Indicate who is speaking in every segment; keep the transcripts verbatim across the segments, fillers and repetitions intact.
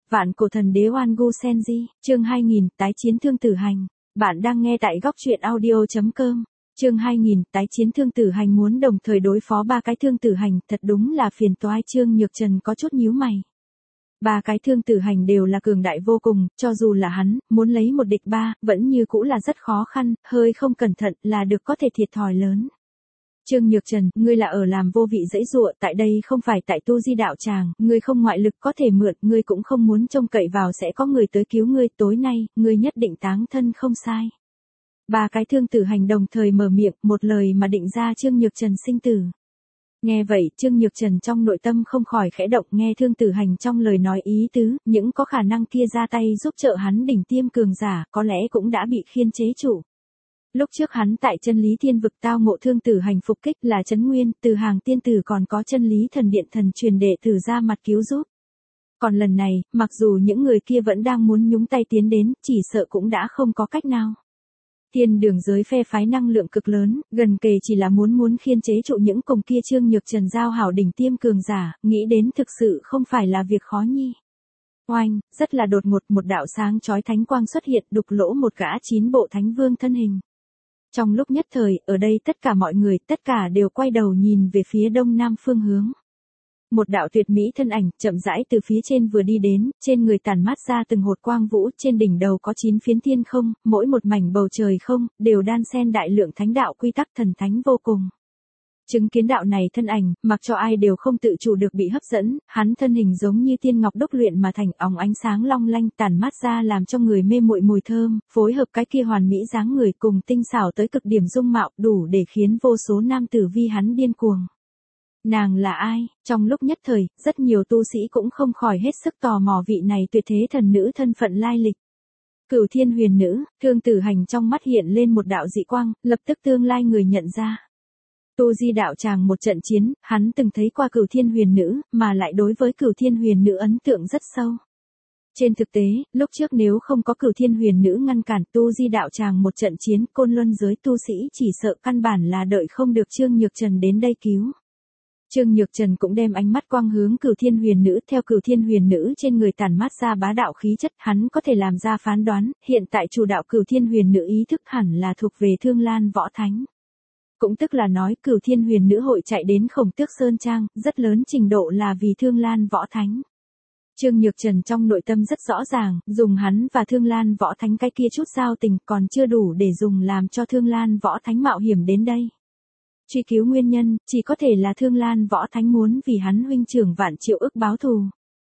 Speaker 1: Vạn cổ thần đế Oan Gu Senji, chương hai nghìn, tái chiến Thương Tử Hành. Bạn đang nghe tại góc truyện audio chấm com. Chương hai nghìn, tái chiến Thương Tử Hành muốn đồng thời đối phó ba cái Thương Tử Hành, thật đúng là phiền toái. Trương Nhược Trần có chút nhíu mày. Ba cái Thương Tử Hành đều là cường đại vô cùng, cho dù là hắn, muốn lấy một địch ba, vẫn như cũ là rất khó khăn, hơi không cẩn thận là được có thể thiệt thòi lớn. Trương Nhược Trần, ngươi là ở làm vô vị dãy dụa, tại đây không phải tại Tu Di đạo tràng, ngươi không ngoại lực có thể mượn, ngươi cũng không muốn trông cậy vào sẽ có người tới cứu ngươi, tối nay, ngươi nhất định táng thân không sai. Ba cái Thương Tử Hành đồng thời mở miệng, một lời mà định ra Trương Nhược Trần sinh tử. Nghe vậy, Trương Nhược Trần trong nội tâm không khỏi khẽ động, nghe Thương Tử Hành trong lời nói ý tứ, những có khả năng kia ra tay giúp trợ hắn đỉnh tiêm cường giả, có lẽ cũng đã bị khiên chế chủ. Lúc trước hắn tại Chân Lý Thiên vực tao ngộ Thương Tử Hành phục kích là Trấn Nguyên, từ hàng tiên tử còn có Chân Lý Thần Điện thần truyền đệ tử ra mặt cứu giúp. Còn lần này, mặc dù những người kia vẫn đang muốn nhúng tay tiến đến, chỉ sợ cũng đã không có cách nào. Thiên đường giới phe phái năng lượng cực lớn, gần kề chỉ là muốn muốn khiên chế trụ những cùng kia Trương Nhược Trần giao hảo đỉnh tiêm cường giả, nghĩ đến thực sự không phải là việc khó nhi. Oanh, rất là đột ngột, một đạo sáng chói thánh quang xuất hiện, đục lỗ một gã chín bộ thánh vương thân hình. Trong lúc nhất thời, ở đây tất cả mọi người, tất cả đều quay đầu nhìn về phía đông nam phương hướng. Một đạo tuyệt mỹ thân ảnh, chậm rãi từ phía trên vừa đi đến, trên người tản mát ra từng hột quang vũ, trên đỉnh đầu có chín phiến thiên không, mỗi một mảnh bầu trời không, đều đan xen đại lượng thánh đạo quy tắc thần thánh vô cùng. Chứng kiến đạo này thân ảnh, mặc cho ai đều không tự chủ được bị hấp dẫn, hắn thân hình giống như tiên ngọc đúc luyện mà thành, óng ánh sáng long lanh tản mát ra làm cho người mê muội mùi thơm, phối hợp cái kia hoàn mỹ dáng người cùng tinh xảo tới cực điểm dung mạo, đủ để khiến vô số nam tử vi hắn điên cuồng. Nàng là ai? Trong lúc nhất thời, rất nhiều tu sĩ cũng không khỏi hết sức tò mò vị này tuyệt thế thần nữ thân phận lai lịch. Cửu Thiên Huyền Nữ, Thương Tử Hành trong mắt hiện lên một đạo dị quang, lập tức tương lai người nhận ra. Tu Di đạo tràng một trận chiến, hắn từng thấy qua Cửu Thiên Huyền Nữ, mà lại đối với Cửu Thiên Huyền Nữ ấn tượng rất sâu. Trên thực tế, lúc trước nếu không có Cửu Thiên Huyền Nữ ngăn cản Tu Di đạo tràng một trận chiến, Côn Luân giới tu sĩ chỉ sợ căn bản là đợi không được Trương Nhược Trần đến đây cứu. Trương Nhược Trần cũng đem ánh mắt quang hướng Cửu Thiên Huyền Nữ, theo Cửu Thiên Huyền Nữ trên người tản mát ra bá đạo khí chất, hắn có thể làm ra phán đoán, hiện tại chủ đạo Cửu Thiên Huyền Nữ ý thức hẳn là thuộc về Thương Lan Võ Thánh. Cũng tức là nói Cửu Thiên Huyền Nữ hội chạy đến Khổng Tước Sơn Trang, rất lớn trình độ là vì Thương Lan Võ Thánh. Trương Nhược Trần trong nội tâm rất rõ ràng, dùng hắn và Thương Lan Võ Thánh cái kia chút giao tình còn chưa đủ để dùng làm cho Thương Lan Võ Thánh mạo hiểm đến đây. Truy cứu nguyên nhân, chỉ có thể là Thương Lan Võ Thánh muốn vì hắn huynh trưởng Vạn Triệu Ức báo thù.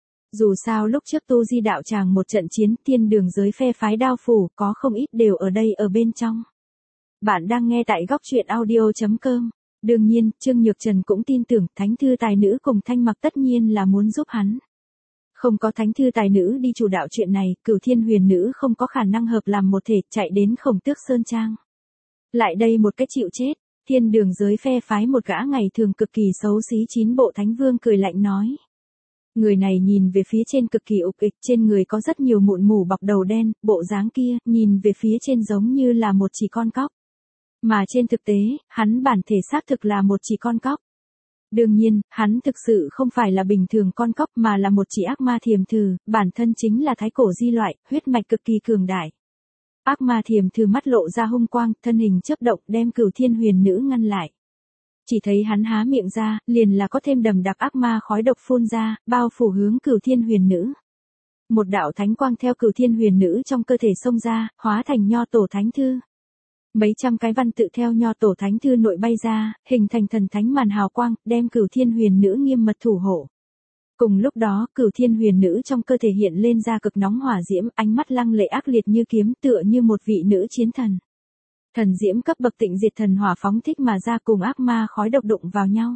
Speaker 1: Dù sao lúc trước Tu Di đạo tràng một trận chiến, thiên đường giới phe phái đao phủ, có không ít đều ở đây ở bên trong. Bạn đang nghe tại góc truyện audio chấm com. Đương nhiên, Trương Nhược Trần cũng tin tưởng thánh thư tài nữ cùng Thanh Mặc tất nhiên là muốn giúp hắn. Không có thánh thư tài nữ đi chủ đạo chuyện này, Cửu Thiên Huyền Nữ không có khả năng hợp làm một thể chạy đến Khổng Tước Sơn Trang. Lại đây một cái chịu chết. Thiên đường giới phe phái một gã ngày thường cực kỳ xấu xí chín bộ thánh vương cười lạnh nói. Người này nhìn về phía trên cực kỳ ục ịch, trên người có rất nhiều mụn mủ bọc đầu đen, bộ dáng kia, nhìn về phía trên giống như là một chỉ con cóc. Mà trên thực tế, hắn bản thể xác thực là một chỉ con cóc. Đương nhiên, hắn thực sự không phải là bình thường con cóc mà là một chỉ ác ma thiềm thử, bản thân chính là thái cổ di loại, huyết mạch cực kỳ cường đại. Ác ma thiềm thử mắt lộ ra hung quang, thân hình chớp động đem Cửu Thiên Huyền Nữ ngăn lại. Chỉ thấy hắn há miệng ra, liền là có thêm đầm đặc ác ma khói độc phun ra, bao phủ hướng Cửu Thiên Huyền Nữ. Một đạo thánh quang theo Cửu Thiên Huyền Nữ trong cơ thể xông ra, hóa thành nho tổ thánh thư. Mấy trăm cái văn tự theo nho tổ thánh thư nội bay ra, hình thành thần thánh màn hào quang, đem Cửu Thiên Huyền Nữ nghiêm mật thủ hộ. Cùng lúc đó, Cửu Thiên Huyền Nữ trong cơ thể hiện lên ra cực nóng hỏa diễm, ánh mắt lăng lệ ác liệt như kiếm, tựa như một vị nữ chiến thần. Thần diễm cấp bậc tịnh diệt thần hỏa phóng thích mà ra cùng ác ma khói độc đụng vào nhau.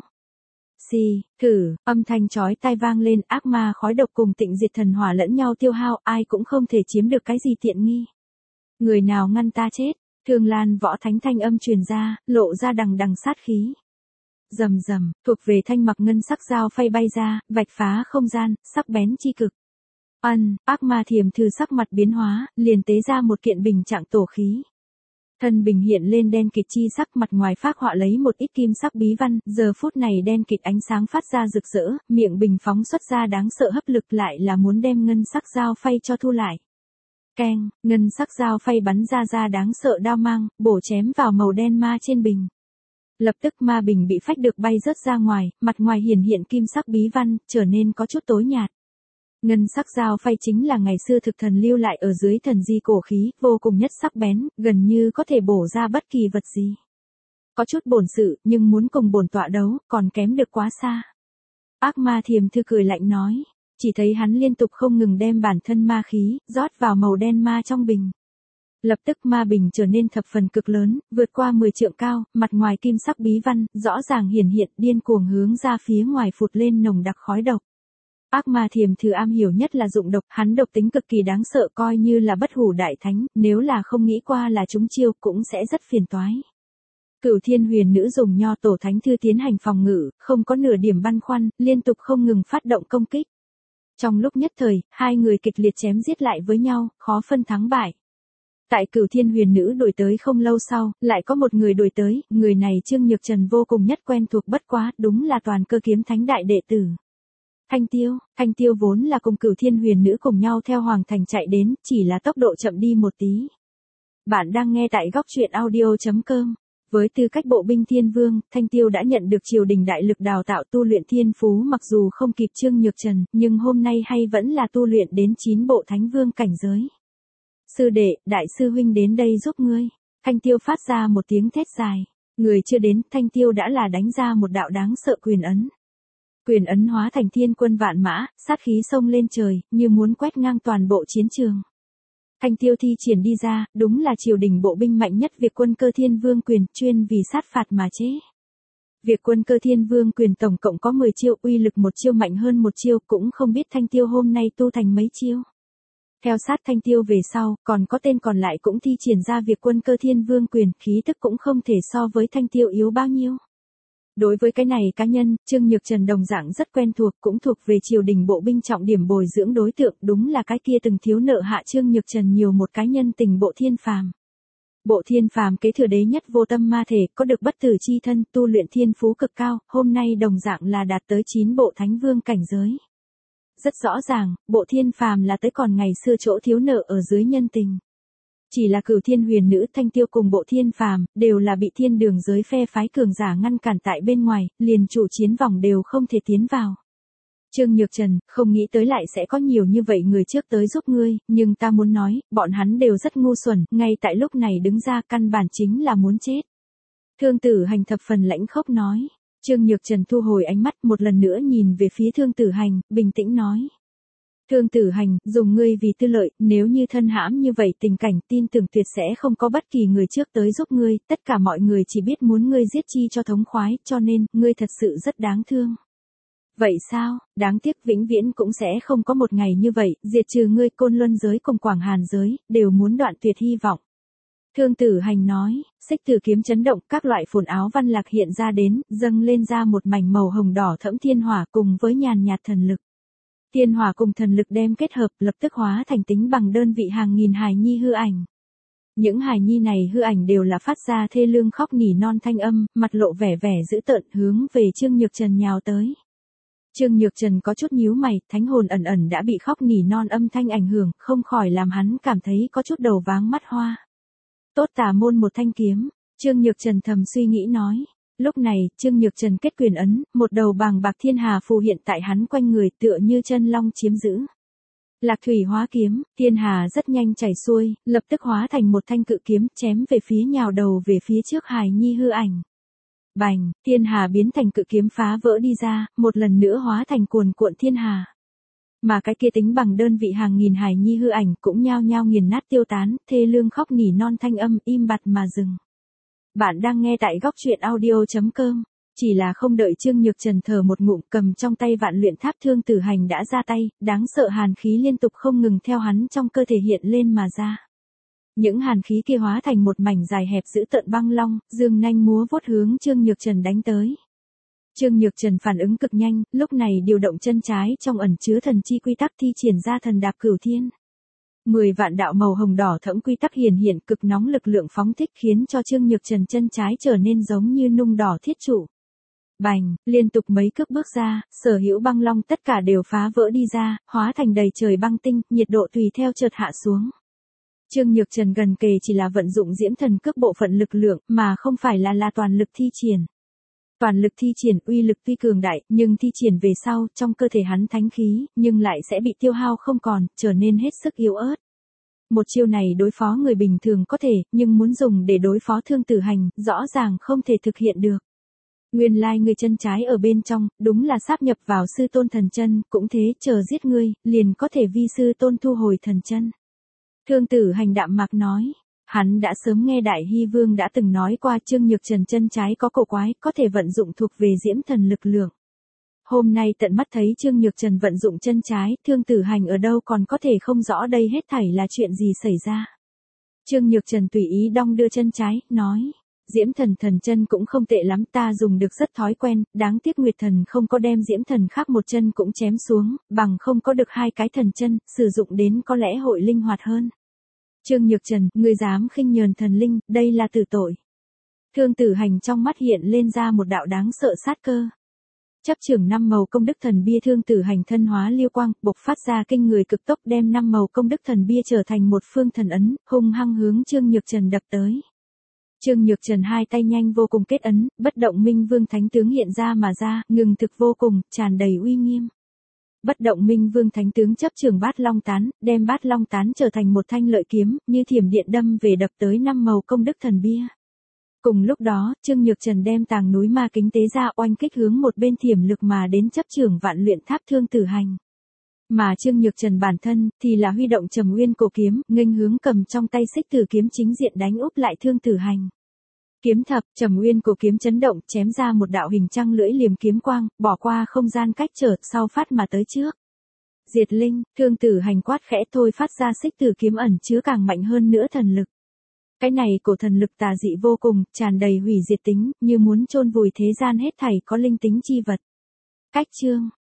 Speaker 1: Xì, thử, âm thanh chói tai vang lên, ác ma khói độc cùng tịnh diệt thần hỏa lẫn nhau tiêu hao, ai cũng không thể chiếm được cái gì tiện nghi. Người nào ngăn ta chết? Thương Lan Võ Thánh thanh âm truyền ra, lộ ra đằng đằng sát khí. Rầm rầm, thuộc về Thanh Mặc ngân sắc dao phay bay ra, vạch phá không gian, sắc bén chi cực. Ân, ác ma thiềm thử sắc mặt biến hóa, liền tế ra một kiện bình trạng tổ khí. Thân bình hiện lên đen kịt chi sắc, mặt ngoài phác họa lấy một ít kim sắc bí văn, giờ phút này đen kịt ánh sáng phát ra rực rỡ, miệng bình phóng xuất ra đáng sợ hấp lực, lại là muốn đem ngân sắc dao phay cho thu lại. Keng, ngân sắc dao phay bắn ra ra đáng sợ đao mang, bổ chém vào màu đen ma trên bình. Lập tức ma bình bị phách được bay rớt ra ngoài, mặt ngoài hiển hiện kim sắc bí văn, trở nên có chút tối nhạt. Ngân sắc dao phay chính là ngày xưa thực thần lưu lại ở dưới thần di cổ khí, vô cùng nhất sắc bén, gần như có thể bổ ra bất kỳ vật gì. Có chút bổn sự, nhưng muốn cùng bổn tọa đấu, còn kém được quá xa. Ác ma Thiềm Thư cười lạnh nói, chỉ thấy hắn liên tục không ngừng đem bản thân ma khí, rót vào màu đen ma trong bình. Lập tức ma bình trở nên thập phần cực lớn, vượt qua mười trượng cao, mặt ngoài kim sắc bí văn, rõ ràng hiển hiện, điên cuồng hướng ra phía ngoài phụt lên nồng đặc khói độc. Ác ma Thiềm Thư am hiểu nhất là dụng độc, hắn độc tính cực kỳ đáng sợ, coi như là bất hủ đại thánh, nếu là không nghĩ qua là chúng chiêu cũng sẽ rất phiền toái. Cửu Thiên Huyền Nữ dùng Nho Tổ Thánh Thư tiến hành phòng ngự, không có nửa điểm băn khoăn, liên tục không ngừng phát động công kích. Trong lúc nhất thời, hai người kịch liệt chém giết lại với nhau, khó phân thắng bại. Tại Cửu Thiên Huyền Nữ đuổi tới không lâu sau, lại có một người đuổi tới, người này Trương Nhược Trần vô cùng nhất quen thuộc, bất quá, đúng là Toàn Cơ Kiếm Thánh đại đệ tử. Thanh Tiêu, Thanh Tiêu vốn là cùng Cửu Thiên Huyền Nữ cùng nhau theo Hoàng Thành chạy đến, chỉ là tốc độ chậm đi một tí. Bạn đang nghe tại góc truyện audio chấm com. Với tư cách bộ binh thiên vương, Thanh Tiêu đã nhận được triều đình đại lực đào tạo tu luyện thiên phú, mặc dù không kịp Trương Nhược Trần, nhưng hôm nay hay vẫn là tu luyện đến chín bộ thánh vương cảnh giới. Sư đệ, đại sư huynh đến đây giúp ngươi. Thanh Tiêu phát ra một tiếng thét dài. Người chưa đến, Thanh Tiêu đã là đánh ra một đạo đáng sợ quyền ấn. Quyền ấn hóa thành thiên quân vạn mã, sát khí xông lên trời, như muốn quét ngang toàn bộ chiến trường. Thanh Tiêu thi triển đi ra, đúng là triều đình bộ binh mạnh nhất Việt Quân Cơ Thiên Vương quyền, chuyên vì sát phạt mà chế. Việt Quân Cơ Thiên Vương quyền tổng cộng có mười chiêu, uy lực một chiêu mạnh hơn một chiêu, cũng không biết Thanh Tiêu hôm nay tu thành mấy chiêu. Theo sát Thanh Tiêu về sau, còn có tên còn lại cũng thi triển ra Việt Quân Cơ Thiên Vương quyền, khí tức cũng không thể so với Thanh Tiêu yếu bao nhiêu. Đối với cái này cá nhân, Trương Nhược Trần đồng dạng rất quen thuộc, cũng thuộc về triều đình bộ binh trọng điểm bồi dưỡng đối tượng, đúng là cái kia từng thiếu nợ hạ Trương Nhược Trần nhiều một cái nhân tình Bộ Thiên Phàm. Bộ Thiên Phàm kế thừa đế nhất vô tâm ma thể, có được bất tử chi thân, tu luyện thiên phú cực cao, hôm nay đồng dạng là đạt tới chín bộ thánh vương cảnh giới. Rất rõ ràng, Bộ Thiên Phàm là tới còn ngày xưa chỗ thiếu nợ ở dưới nhân tình. Chỉ là Cửu Thiên Huyền Nữ, Thanh Tiêu cùng Bộ Thiên Phàm đều là bị thiên đường giới phe phái cường giả ngăn cản tại bên ngoài, liền chủ chiến vòng đều không thể tiến vào. Trương Nhược Trần, không nghĩ tới lại sẽ có nhiều như vậy người trước tới giúp ngươi, nhưng ta muốn nói, bọn hắn đều rất ngu xuẩn, ngay tại lúc này đứng ra căn bản chính là muốn chết. Thương Tử Hành thập phần lãnh khốc nói. Trương Nhược Trần thu hồi ánh mắt, một lần nữa nhìn về phía Thương Tử Hành, bình tĩnh nói. Thương Tử Hành, dùng ngươi vì tư lợi, nếu như thân hãm như vậy tình cảnh, tin tưởng tuyệt sẽ không có bất kỳ người trước tới giúp ngươi, tất cả mọi người chỉ biết muốn ngươi giết chi cho thống khoái, cho nên, ngươi thật sự rất đáng thương. Vậy sao, đáng tiếc vĩnh viễn cũng sẽ không có một ngày như vậy, diệt trừ ngươi Côn Luân giới cùng Quảng Hàn giới, đều muốn đoạn tuyệt hy vọng. Thương Tử Hành nói, xích tử kiếm chấn động, các loại phồn áo văn lạc hiện ra đến, dâng lên ra một mảnh màu hồng đỏ thẫm thiên hỏa cùng với nhàn nhạt thần lực. Thiên hỏa cùng thần lực đem kết hợp, lập tức hóa thành tính bằng đơn vị hàng nghìn hài nhi hư ảnh. Những hài nhi này hư ảnh đều là phát ra thê lương khóc nỉ non thanh âm, mặt lộ vẻ vẻ dữ tợn hướng về Trương Nhược Trần nhào tới. Trương Nhược Trần có chút nhíu mày, thánh hồn ẩn ẩn đã bị khóc nỉ non âm thanh ảnh hưởng, không khỏi làm hắn cảm thấy có chút đầu váng mắt hoa. Tốt tà môn một thanh kiếm, Trương Nhược Trần thầm suy nghĩ nói. Lúc này, Trương Nhược Trần kết quyền ấn, một đầu bàng bạc thiên hà phù hiện tại hắn quanh người, tựa như chân long chiếm giữ. Lạc thủy hóa kiếm, thiên hà rất nhanh chảy xuôi, lập tức hóa thành một thanh cự kiếm, chém về phía nhào đầu về phía trước hài nhi hư ảnh. Bành, thiên hà biến thành cự kiếm phá vỡ đi ra, một lần nữa hóa thành cuồn cuộn thiên hà. Mà cái kia tính bằng đơn vị hàng nghìn hài nhi hư ảnh cũng nhao nhao nghiền nát tiêu tán, thê lương khóc nỉ non thanh âm im bặt mà dừng. Bạn đang nghe tại góc truyện audio chấm com. Chỉ là không đợi Trương Nhược Trần thở một ngụm, cầm trong tay vạn luyện tháp Thương Tử Hành đã ra tay, đáng sợ hàn khí liên tục không ngừng theo hắn trong cơ thể hiện lên mà ra. Những hàn khí kia hóa thành một mảnh dài hẹp dữ tợn băng long, dương nanh múa vuốt hướng Trương Nhược Trần đánh tới. Trương Nhược Trần phản ứng cực nhanh, lúc này điều động chân trái trong ẩn chứa thần chi quy tắc thi triển ra thần đạp cửu thiên. Mười vạn đạo màu hồng đỏ thẫm quy tắc hiển hiện, cực nóng lực lượng phóng thích khiến cho Trương Nhược Trần chân trái trở nên giống như nung đỏ thiết trụ. Bành, liên tục mấy cước bước ra, sở hữu băng long tất cả đều phá vỡ đi ra, hóa thành đầy trời băng tinh, nhiệt độ tùy theo chợt hạ xuống. Trương Nhược Trần gần kề chỉ là vận dụng diễm thần cước bộ phận lực lượng, mà không phải là là toàn lực thi triển. Toàn lực thi triển uy lực tuy cường đại, nhưng thi triển về sau, trong cơ thể hắn thánh khí, nhưng lại sẽ bị tiêu hao không còn, trở nên hết sức yếu ớt. Một chiêu này đối phó người bình thường có thể, nhưng muốn dùng để đối phó Thương Tử Hành, rõ ràng không thể thực hiện được. Nguyên lai người chân trái ở bên trong, đúng là sáp nhập vào sư tôn thần chân, cũng thế, chờ giết ngươi, liền có thể vi sư tôn thu hồi thần chân. Thương Tử Hành đạm mạc nói, hắn đã sớm nghe Đại Hy Vương đã từng nói qua Trương Nhược Trần chân trái có cổ quái, có thể vận dụng thuộc về diễm thần lực lượng. Hôm nay tận mắt thấy Trương Nhược Trần vận dụng chân trái, Thương Tử Hành ở đâu còn có thể không rõ đây hết thảy là chuyện gì xảy ra. Trương Nhược Trần tùy ý đong đưa chân trái, nói. Diễm thần thần chân cũng không tệ lắm, ta dùng được rất thói quen, đáng tiếc Nguyệt thần không có đem diễm thần khác một chân cũng chém xuống, bằng không có được hai cái thần chân, sử dụng đến có lẽ hội linh hoạt hơn. Trương Nhược Trần, ngươi dám khinh nhờn thần linh, đây là tử tội. Thương Tử Hành trong mắt hiện lên ra một đạo đáng sợ sát cơ. Chấp trưởng năm màu công đức thần bia, Thương Tử Hành thân hóa liêu quang, bộc phát ra kinh người cực tốc, đem năm màu công đức thần bia trở thành một phương thần ấn, hung hăng hướng Trương Nhược Trần đập tới. Trương Nhược Trần hai tay nhanh vô cùng kết ấn, bất động minh vương thánh tướng hiện ra mà ra, ngừng thực vô cùng, tràn đầy uy nghiêm. Bất động minh vương thánh tướng chấp trường bát long tán, đem bát long tán trở thành một thanh lợi kiếm, như thiểm điện đâm về đập tới năm màu công đức thần bia. Cùng lúc đó, Trương Nhược Trần đem tàng núi ma kính tế ra, oanh kích hướng một bên thiểm lực mà đến chấp trường vạn luyện tháp Thương Tử Hành. Mà Trương Nhược Trần bản thân, thì là huy động Trầm Nguyên cổ kiếm, nghênh hướng cầm trong tay xích tử kiếm chính diện đánh úp lại Thương Tử Hành. Kiếm thập, Trầm Nguyên cổ kiếm chấn động, chém ra một đạo hình trăng lưỡi liềm kiếm quang, bỏ qua không gian cách trở, sau phát mà tới trước. Diệt linh, Thương Tử Hành quát khẽ thôi phát ra xích tử kiếm ẩn chứa càng mạnh hơn nữa thần lực. Cái này cổ thần lực tà dị vô cùng, tràn đầy hủy diệt tính, như muốn chôn vùi thế gian hết thảy có linh tính chi vật. Cách chương